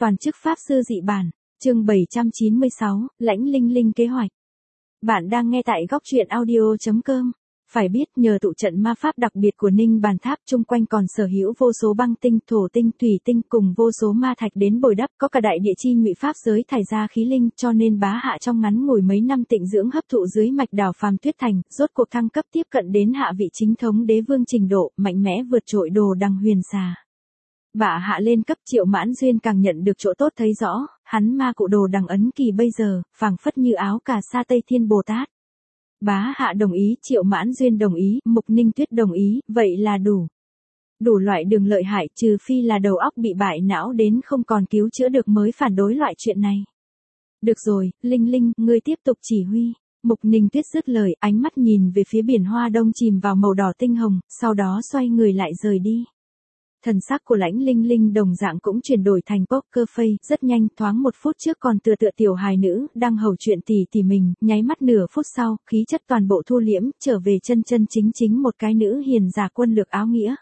toàn chức pháp sư dị bản, chương 796, lãnh linh linh kế hoạch. Bạn đang nghe tại góc truyện audio.com. Phải biết nhờ tụ trận ma pháp đặc biệt của Ninh Bàn Tháp chung quanh còn sở hữu vô số băng tinh, thổ tinh, thủy tinh cùng vô số ma thạch đến bồi đắp, có cả đại địa chi ngụy pháp giới thải ra khí linh, cho nên bá hạ trong ngắn ngủi mấy năm tịnh dưỡng hấp thụ dưới mạch đảo phàm tuyết thành, rốt cuộc thăng cấp tiếp cận đến hạ vị chính thống đế vương trình độ, mạnh mẽ vượt trội Đồ Đằng Huyền Xà. Bạ hạ lên cấp Triệu Mãn Duyên càng nhận được chỗ tốt thấy rõ, hắn ma cụ Đồ Đằng ấn kỳ bây giờ, phảng phất như áo cà sa Tây Thiên Bồ Tát. Bá hạ đồng ý, Triệu Mãn Duyên đồng ý, Mục Ninh Tuyết đồng ý, vậy là đủ. Đủ loại đường lợi hại, trừ phi là đầu óc bị bại não đến không còn cứu chữa được mới phản đối loại chuyện này. Được rồi, Linh Linh, ngươi tiếp tục chỉ huy. Mục Ninh Tuyết dứt lời, ánh mắt nhìn về phía biển Hoa Đông chìm vào màu đỏ tinh hồng, sau đó xoay người lại rời đi. Thần sắc của lãnh linh linh đồng dạng cũng chuyển đổi thành poker face, rất nhanh, thoáng một phút trước còn tựa tiểu hài nữ, đang hầu chuyện tỉ mình, nháy mắt nửa phút sau, khí chất toàn bộ thu liễm, trở về chân chính một cái nữ hiền giả quân lược áo nghĩa.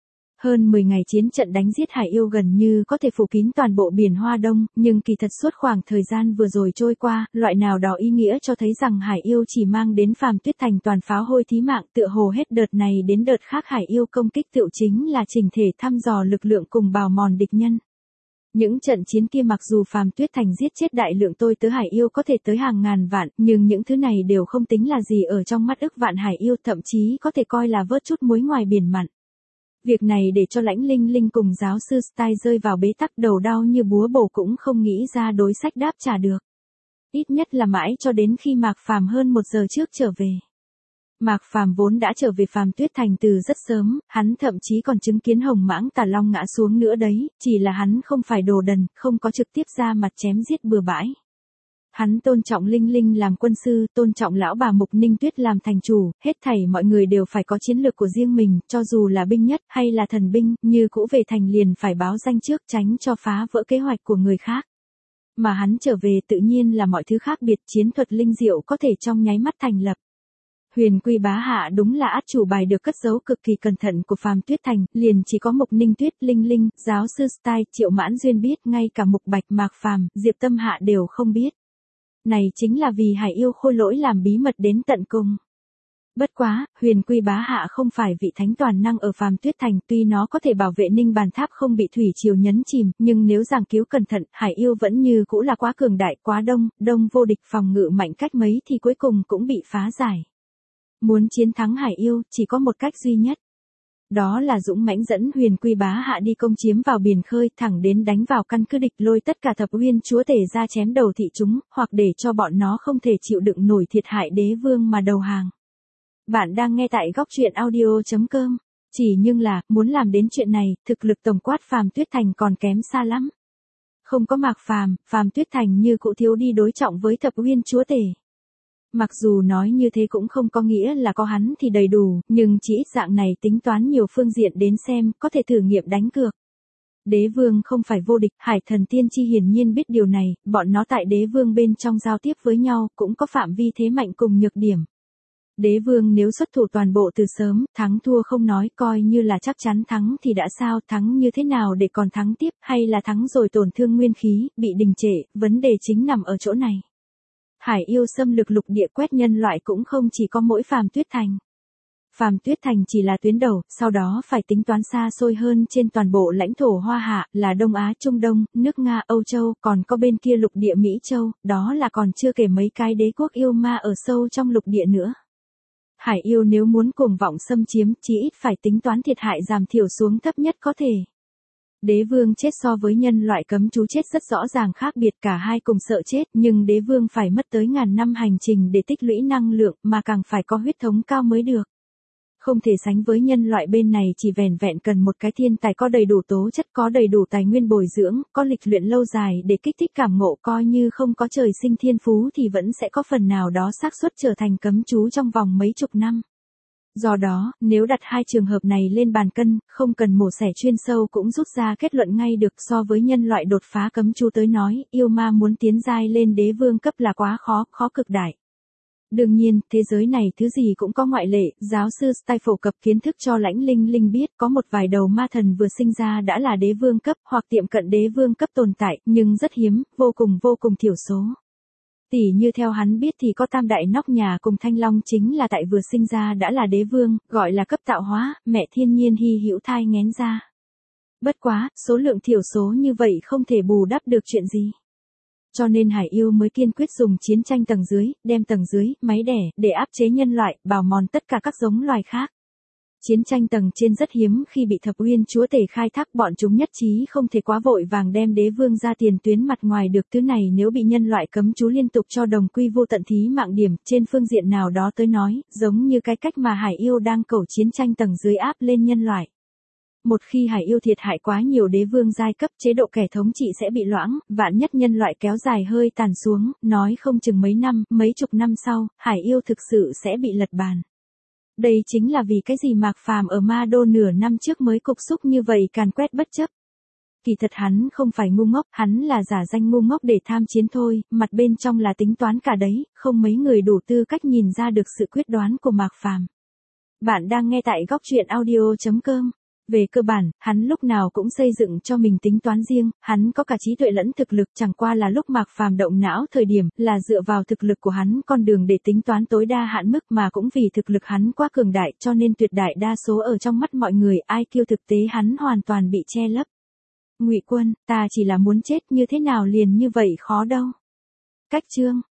Hơn 10 ngày chiến trận đánh giết hải yêu gần như có thể phủ kín toàn bộ biển Hoa Đông, nhưng kỳ thật suốt khoảng thời gian vừa rồi trôi qua, loại nào đó ý nghĩa cho thấy rằng hải yêu chỉ mang đến phàm tuyết thành toàn pháo hôi thí mạng, tựa hồ hết đợt này đến đợt khác hải yêu công kích tựu chính là chỉnh thể thăm dò lực lượng cùng bào mòn địch nhân. Những trận chiến kia mặc dù phàm tuyết thành giết chết đại lượng tôi tớ hải yêu có thể tới hàng ngàn vạn, nhưng những thứ này đều không tính là gì ở trong mắt ức vạn hải yêu, thậm chí có thể coi là vớt chút muối ngoài biển mặn. Việc này để cho lãnh linh linh cùng giáo sư Style rơi vào bế tắc, đầu đau như búa bổ cũng không nghĩ ra đối sách đáp trả được. Ít nhất là mãi cho đến khi Mạc Phàm hơn 1 giờ trước trở về. Mạc Phàm vốn đã trở về phàm tuyết thành từ rất sớm, hắn thậm chí còn chứng kiến hồng mãng tà long ngã xuống nữa đấy, chỉ là hắn không phải đồ đần, không có trực tiếp ra mặt chém giết bừa bãi. Hắn tôn trọng Linh Linh làm quân sư, tôn trọng lão bà Mục Ninh Tuyết làm thành chủ, hết thảy mọi người đều phải có chiến lược của riêng mình, cho dù là binh nhất hay là thần binh, như cũ về thành liền phải báo danh trước tránh cho phá vỡ kế hoạch của người khác. Mà hắn trở về tự nhiên là mọi thứ khác biệt, chiến thuật linh diệu có thể trong nháy mắt thành lập. Huyền Quy bá hạ đúng là át chủ bài được cất giấu cực kỳ cẩn thận của phàm tuyết thành, liền chỉ có Mục Ninh Tuyết, Linh Linh, giáo sư Style, Triệu Mãn Duyên biết, ngay cả Mục Bạch, Mạc Phàm, Diệp Tâm Hạ đều không biết. Này chính là vì hải yêu khôi lỗi làm bí mật đến tận cùng. Bất quá, Huyền Quy bá hạ không phải vị thánh toàn năng ở phàm tuyết thành, tuy nó có thể bảo vệ Ninh Bàn Tháp không bị thủy triều nhấn chìm, nhưng nếu giảng cứu cẩn thận, hải yêu vẫn như cũ là quá cường đại, quá đông vô địch, phòng ngự mạnh cách mấy thì cuối cùng cũng bị phá giải. Muốn chiến thắng hải yêu, chỉ có một cách duy nhất. Đó là dũng mãnh dẫn Huyền Quy bá hạ đi công chiếm vào biển khơi, thẳng đến đánh vào căn cứ địch, lôi tất cả thập uyên chúa tể ra chém đầu thị chúng, hoặc để cho bọn nó không thể chịu đựng nổi thiệt hại đế vương mà đầu hàng. Bạn đang nghe tại góc truyện audio.com. Chỉ nhưng là, muốn làm đến chuyện này, thực lực tổng quát phàm tuyết thành còn kém xa lắm. Không có Mạc Phàm, phàm tuyết thành như cụ thiếu đi đối trọng với thập uyên chúa tể. Mặc dù nói như thế cũng không có nghĩa là có hắn thì đầy đủ, nhưng chỉ ít dạng này tính toán nhiều phương diện đến xem, có thể thử nghiệm đánh cược. Đế vương không phải vô địch, hải thần tiên tri hiển nhiên biết điều này, bọn nó tại đế vương bên trong giao tiếp với nhau, cũng có phạm vi thế mạnh cùng nhược điểm. Đế vương nếu xuất thủ toàn bộ từ sớm, thắng thua không nói, coi như là chắc chắn thắng thì đã sao, thắng như thế nào để còn thắng tiếp, hay là thắng rồi tổn thương nguyên khí, bị đình trệ, vấn đề chính nằm ở chỗ này. Hải yêu xâm lược lục địa quét nhân loại cũng không chỉ có mỗi phàm tuyết thành. Phàm tuyết thành chỉ là tuyến đầu, sau đó phải tính toán xa xôi hơn trên toàn bộ lãnh thổ Hoa Hạ, là Đông Á, Trung Đông, nước Nga, Âu Châu, còn có bên kia lục địa Mỹ Châu, đó là còn chưa kể mấy cái đế quốc yêu ma ở sâu trong lục địa nữa. Hải yêu nếu muốn cuồng vọng xâm chiếm, chí ít phải tính toán thiệt hại giảm thiểu xuống thấp nhất có thể. Đế vương chết so với nhân loại cấm chú chết rất rõ ràng khác biệt, cả hai cùng sợ chết, nhưng đế vương phải mất tới ngàn năm hành trình để tích lũy năng lượng, mà càng phải có huyết thống cao mới được. Không thể sánh với nhân loại bên này chỉ vẻn vẹn cần một cái thiên tài có đầy đủ tố chất, có đầy đủ tài nguyên bồi dưỡng, có lịch luyện lâu dài để kích thích cảm ngộ, coi như không có trời sinh thiên phú thì vẫn sẽ có phần nào đó xác suất trở thành cấm chú trong vòng mấy chục năm. Do đó, nếu đặt hai trường hợp này lên bàn cân, không cần mổ xẻ chuyên sâu cũng rút ra kết luận ngay được, so với nhân loại đột phá cấm chú tới nói, yêu ma muốn tiến giai lên đế vương cấp là quá khó cực đại. Đương nhiên, thế giới này thứ gì cũng có ngoại lệ, giáo sư Stein phổ cập kiến thức cho Lãnh Linh Linh biết có một vài đầu ma thần vừa sinh ra đã là đế vương cấp hoặc tiệm cận đế vương cấp tồn tại, nhưng rất hiếm, vô cùng thiểu số. Tỉ như theo hắn biết thì có tam đại nóc nhà cùng Thanh Long chính là tại vừa sinh ra đã là đế vương, gọi là cấp tạo hóa, mẹ thiên nhiên hy hữu thai nghén ra. Bất quá, số lượng thiểu số như vậy không thể bù đắp được chuyện gì. Cho nên Hải Yêu mới kiên quyết dùng chiến tranh tầng dưới, đem tầng dưới, máy đẻ, để áp chế nhân loại, bào mòn tất cả các giống loài khác. Chiến tranh tầng trên rất hiếm khi bị Thập Uyên Chúa Tể khai thác, bọn chúng nhất trí không thể quá vội vàng đem đế vương ra tiền tuyến mặt ngoài được, thứ này nếu bị nhân loại cấm chú liên tục cho đồng quy vô tận thí mạng điểm, trên phương diện nào đó tới nói, giống như cái cách mà Hải Yêu đang cầu chiến tranh tầng dưới áp lên nhân loại. Một khi Hải Yêu thiệt hại quá nhiều đế vương giai cấp, chế độ kẻ thống trị sẽ bị loãng, vạn nhất nhân loại kéo dài hơi tàn xuống, nói không chừng mấy năm, mấy chục năm sau, Hải Yêu thực sự sẽ bị lật bàn. Đây chính là vì cái gì Mạc Phàm ở Ma Đô nửa năm trước mới cục xúc như vậy càn quét bất chấp. Kỳ thật hắn không phải ngu ngốc, hắn là giả danh ngu ngốc để tham chiến thôi, mặt bên trong là tính toán cả đấy, không mấy người đủ tư cách nhìn ra được sự quyết đoán của Mạc Phàm. Bạn đang nghe tại góc truyện audio.com. Về cơ bản, hắn lúc nào cũng xây dựng cho mình tính toán riêng, hắn có cả trí tuệ lẫn thực lực, chẳng qua là lúc Mạc Phàm động não thời điểm, là dựa vào thực lực của hắn con đường để tính toán tối đa hạn mức, mà cũng vì thực lực hắn quá cường đại, cho nên tuyệt đại đa số ở trong mắt mọi người, IQ thực tế hắn hoàn toàn bị che lấp. Ngụy Quân, ta chỉ là muốn chết, như thế nào liền như vậy khó đâu. Cách chương